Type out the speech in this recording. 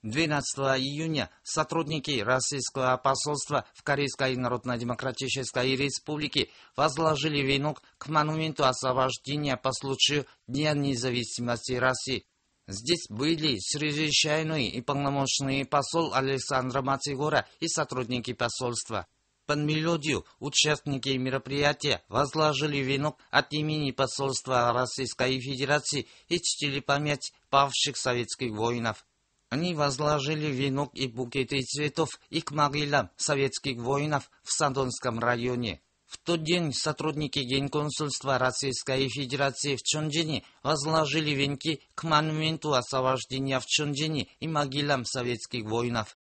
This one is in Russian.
12 июня сотрудники российского посольства в Корейской Народно-Демократической Республике возложили венок к монументу освобождения по случаю Дня независимости России. Здесь были чрезвычайный и полномочный посол Александра Матигора и сотрудники посольства. Под мелодию участники мероприятия возложили венок от имени посольства Российской Федерации и чтили память павших советских воинов. Они возложили венок и букеты цветов и к могилам советских воинов в Сандонском районе. В тот день сотрудники Генконсульства Российской Федерации в Чонджине возложили венки к монументу освобождения в Чонджине и могилам советских воинов.